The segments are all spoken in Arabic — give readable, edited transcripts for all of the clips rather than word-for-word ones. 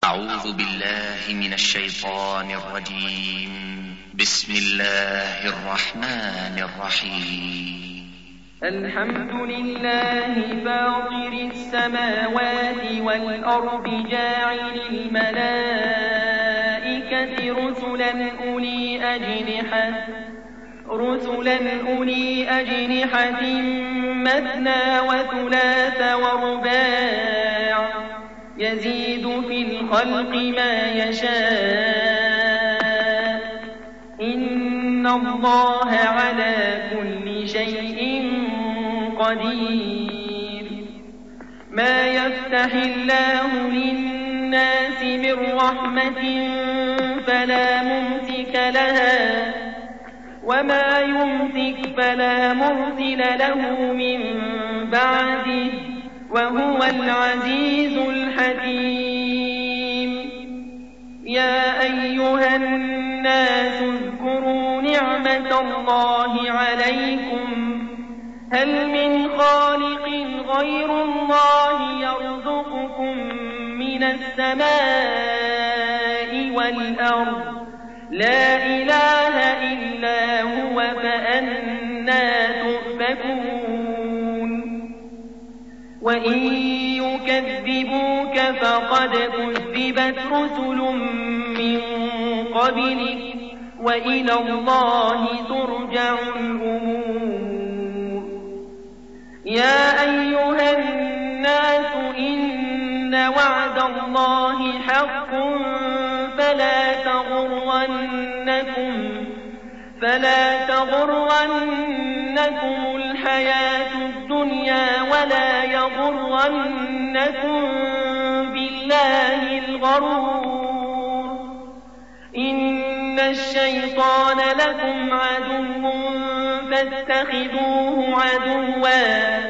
أعوذ بالله من الشيطان الرجيم. بسم الله الرحمن الرحيم. الحمد لله فاطر السماوات والأرض جاعل الملائكة رسلا أولي أجنحة مثنى وثلاث ورباع يزيد في الخلق ما يشاء إن الله على كل شيء قدير. ما يفتح الله للناس من رحمة فلا ممسك لها وما يمسك فلا مرسل له من بعده وهو العزيز الحكيم. يا أيها الناس اذكروا نعمة الله عليكم هل من خالق غير الله يرزقكم من السماء والأرض لا إله إلا هو فأنى تؤفكون. وإن يكذبوك فقد كذبت رسل من قبلك وإلى الله ترجع الأمور. يا أيها الناس إن وعد الله حق فلا تغرنكم الحياة الدنيا ولا يغرنكم بالله الغرور. إن الشيطان لكم عدو فاتخذوه عدوا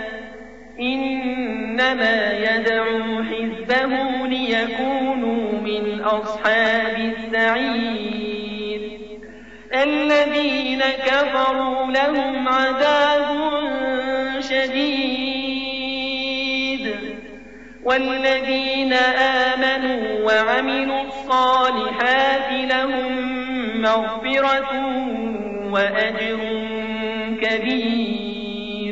إنما يدعو حزبه ليكونوا من أصحاب السعير. الذين كفروا لهم عذاب شديد والذين آمنوا وعملوا الصالحات لهم مغفرة وأجر كبير.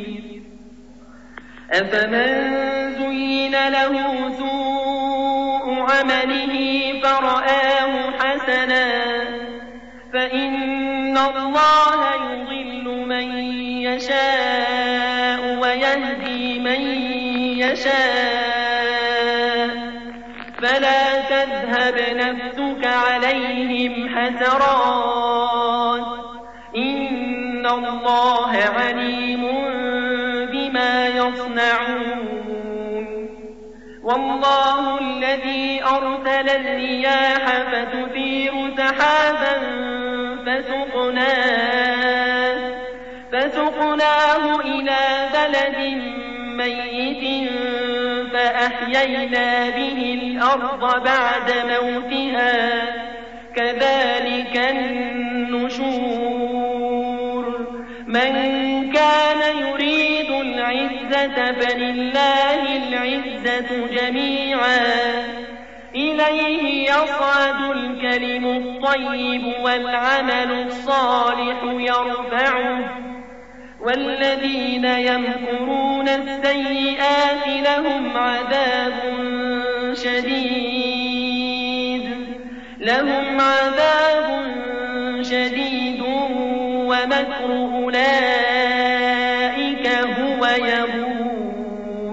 أفمن زين له سوء عمله فرآه حسنا فإن الله يضل من يشاء ويهدي من يشاء فلا تذهب نفسك عليهم حسرات إن الله عليم بما يصنعون. والله الذي أرسل الرياح فتثير سحابا فسقناه إلى بلد ميت فأحيينا به الأرض بعد موتها كذلك النشور. من كان يريد العزة فلله العزة جميعا إليه يصعد الكلم الطيب والعمل الصالح يرفعه والذين يمكرون السيئات لهم عذاب شديد ومكر أولئك هو يبور.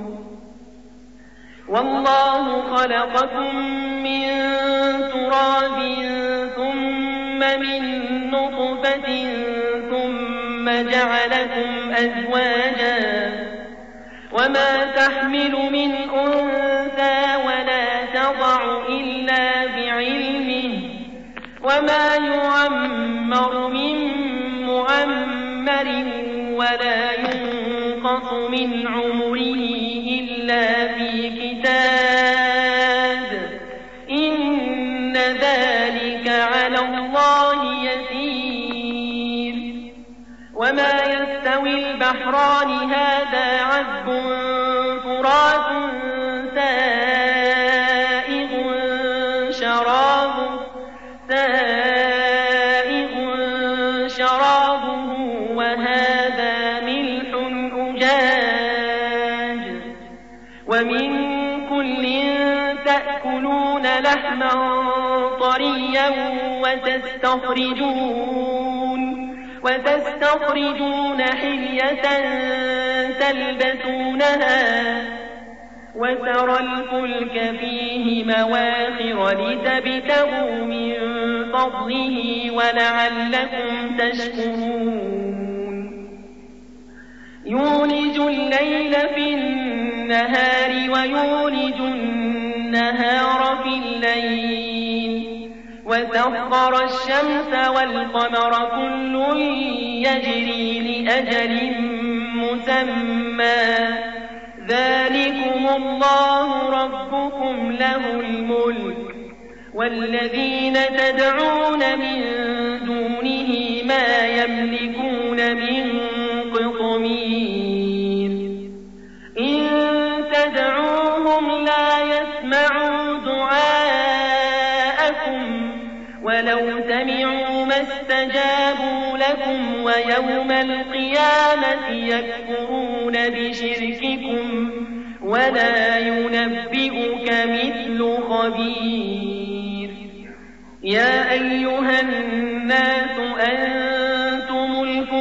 والله خلقكم من تراب ثم من نطفة ثم جعلكم أزواجا وما تحمل من أنثى ولا تضع إلا بعلمه وما يعمر من معمر ولا ينقص من عمره إلا في كتاب إن ذلك على الله يسير. وما يستوي البحران هذا عذب فرات سائغ شرابه وهذا ملح أجاج ومن كل تأكلون لحما طريا وتستخرجون حلية تلبسونها وترى الفلك فيه مواخر لتبتغوا من فضله ولعلكم تشكرون يولج الليل في النهار ويولج النهار في الليل وسخر الشمس والقمر كل يجري لأجل مسمى ذلكم الله ربكم له الملك والذين تدعون من دونه ما يملكون من قطمير إن تدعوهم لا يسمعوا دعاءكم ولو سمعوا ما استجابوا لكم ويوم القيامة يكفرون بشرككم ولا ينبئك مثل خبير يا أيها الناس أنتم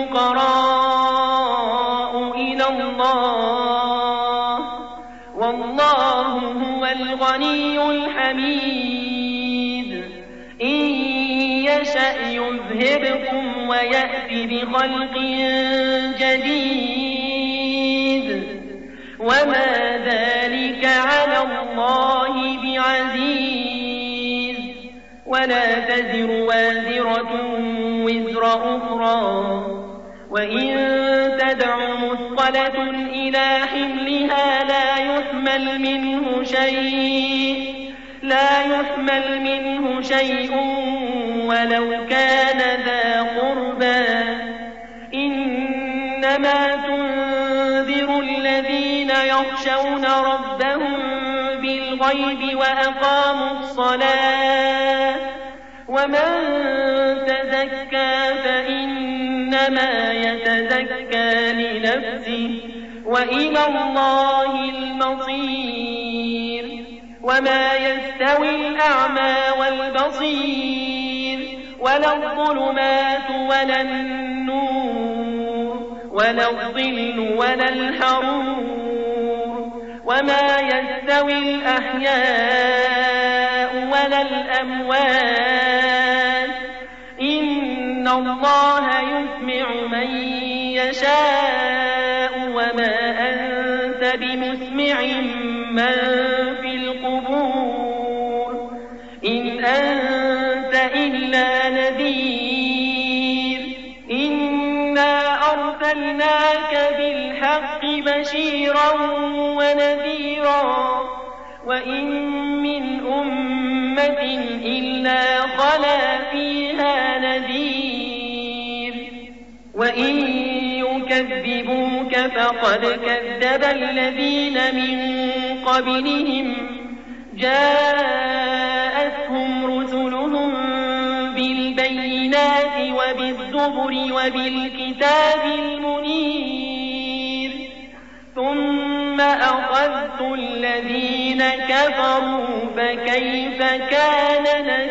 الفقراء إلى الله والله هو الغني الحميد إن يشأ يذهبكم ويأتي بخلق جديد وما ذلك على الله بعزيز ولا تزر وازرة وزر أخرى وإن تدع مثقلة إلى حملها لا يحمل منه شيء ولو كان ذا قربى إنما تنذر الذين يخشون ربهم بالغيب وأقاموا الصلاة ومن تزكى فإنما يتزكى لنفسه وإلى الله المصير وما يستوي الأعمى والبصير ولا الظلمات ولا النور ولا الظل ولا الحرور وما يستوي الأحياء ولا الأموات إن الله يسمع من يشاء وما أنت بمسمع من في القبور إن أنت إلا نذير إنا أرسلناك بالحق بشيرا ونذيرا وإن من أمة إلا خلا فيها نذير وإن يكذبوك فقد كذب الذين من قبلهم جاءتهم رسلهم بالبينات وبالزبر وبالكتاب المنير ثم أخذت الذين كفروا فكيف كان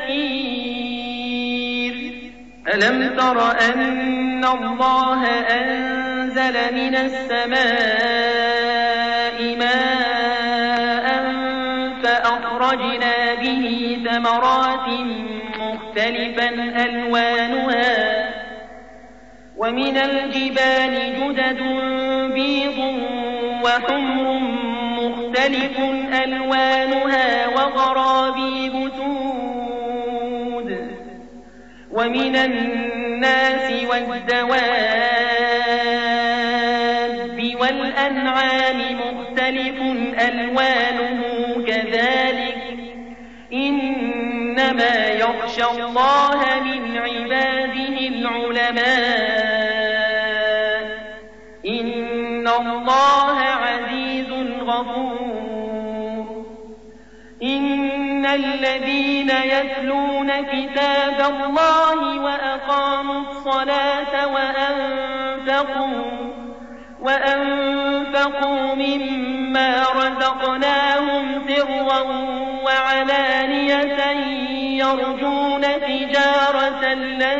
نكير ألم تر أن الله أنزل من السماء ماء فأخرجنا به ثمرات مختلفا ألوانها ومن الجبال جدد بيض وحمر مختلف ألوانها وغرابيب سود ومن الناس والدواب والأنعام مختلف ألوانه كذلك إنما يخشى الله من عباده العلماء إن الله عزيز غفور إن الذين يتلون كتاب الله وأقاموا الصلاة وأنفقوا مما رزقناهم سرا وعلانية يرجون تجارة لن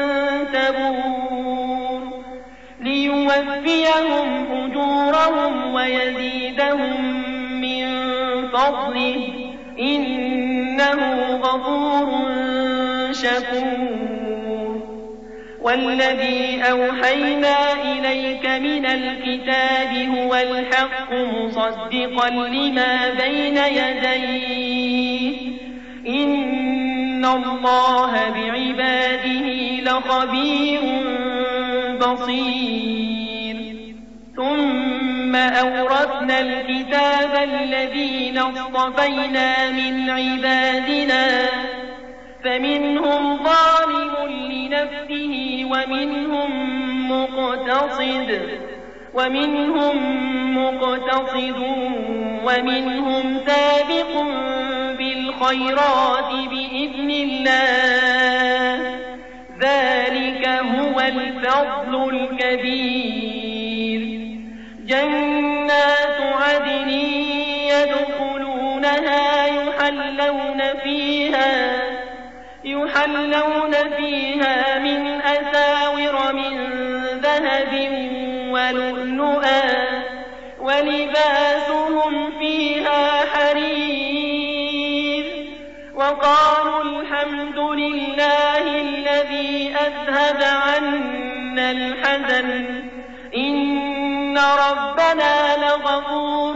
تبور ليوفيهم أجورهم ويزيدهم من فضله إنه غفور شكور والذي أوحينا إليك من الكتاب هو الحق مصدقا لما بين يديه إن الله بعباده لخبير بصير ثم أورثنا الكتاب الذين اصطفينا من عبادنا فمنهم ظالم لنفسه ومنهم مقتصد ومنهم سابق بالخيرات بإذن الله ذلك هو الفضل الكبير جنات عدن يدخلونها يحلون فيها من أساور من ذهب ولؤلؤا ولباسهم فيها حرير وقالوا الحمد لله الذي أذهب عنا الحزن إن ربنا لغفور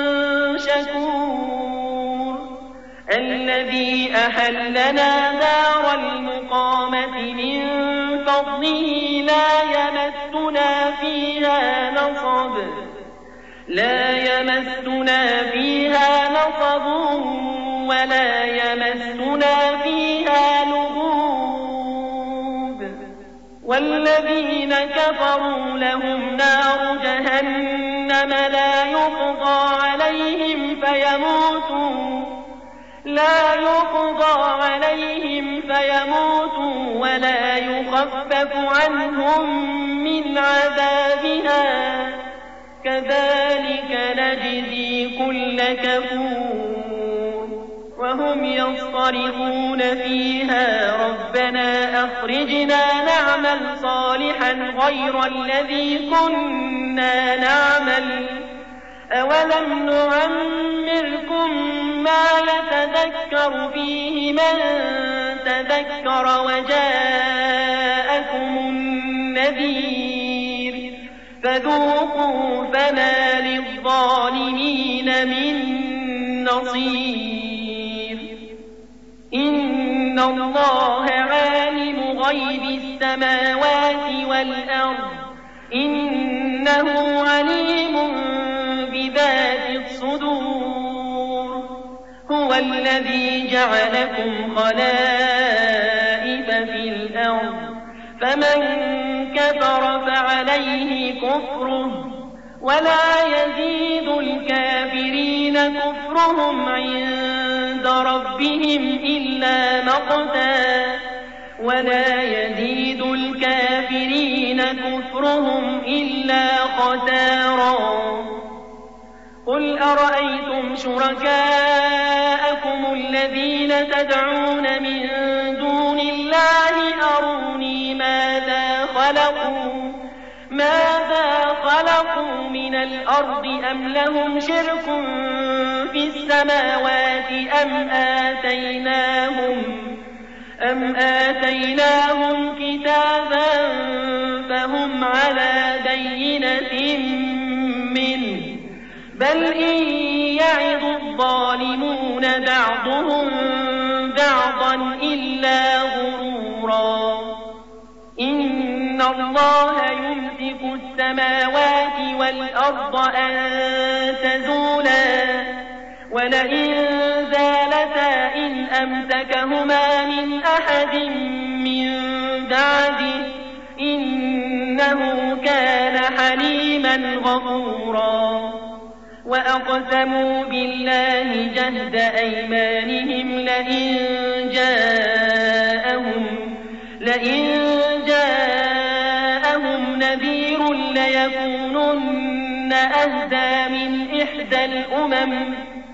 شكور الذي أحلنا دار المقامة من فضله لا يمسنا فيها نصب ولا يمسنا فيها لغوب والذين كفروا لهم نار جهنم لا يقضى عليهم فيموتوا ولا يخفف عنهم من عذابها كذلك نجزي كل كفور وهم يصطرخون فيها ربنا أخرجنا نعمل صالحا غير الذي كنا نعمل أولم نعمركم ما يتذكر فيه من تذكر وجاءكم النذير فذوقوا فما للظالمين من نصير إن الله عالم غيب السماوات والأرض إنه عليم بذات الصدور هو الذي جعلكم خلائف في الأرض فمن كفر فعليه كفره ولا يزيد الكافرين كفرهم عند ربهم إلا مقتا ولا يزيد الكافرين كفرهم إلا خسارا قل أرأيتم شركاءكم الذين تدعون من دون الله أروني ماذا خلقوا من الأرض أم لهم شرك في السماوات أم آتيناهم كتابا فهم على بينة منه بل إن يعظ الظالمون بعضهم بعضا إلا غرورا إن الله يمسك السماوات والأرض أن تزولا ولئن زالتا إن أمسكهما من أحد من بعده إنه كان حليما غفورا وأقسموا بالله جهد أيمانهم لئن جاءهم نذير ليكونن أهدى من إحدى الأمم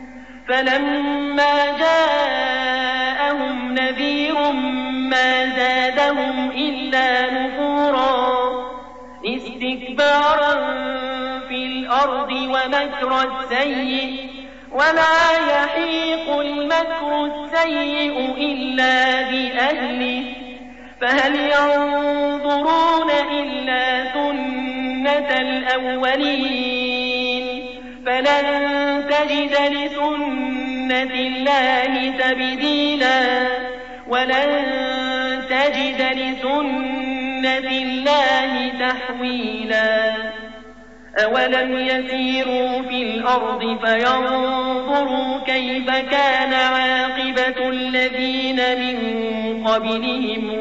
فلما جاءهم نذير ما زادهم إلا نفورا استكبارا في الأرض ومكر السيء ولا يحيق المكر السيء إلا بأهله فهل ينظرون إلا سنة الأولين فلن تجد لسنة الله تبديلا ولن تجد لسنة الله تحويلا أولم يسيروا في الأرض فينظروا كيف كان عاقبة الذين من قبلهم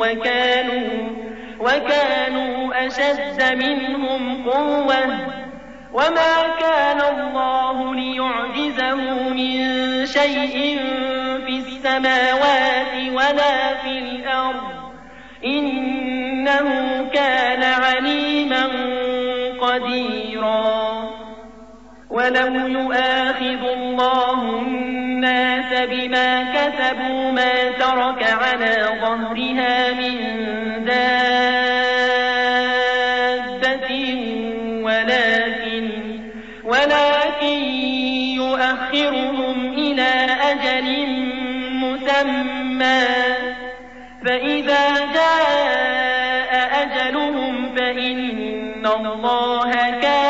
وكانوا أشد منهم قوة وما كان الله ليعجزه من شيء في السماوات ولا في الأرض إنه كان عليما قديرا ولو يؤاخذ الله الناس بما كسبوا ما ترك على ظهرها من دابة ولكن يؤخرهم إلى أجل مسمى فإذا جاء أجلهم فإن الله كان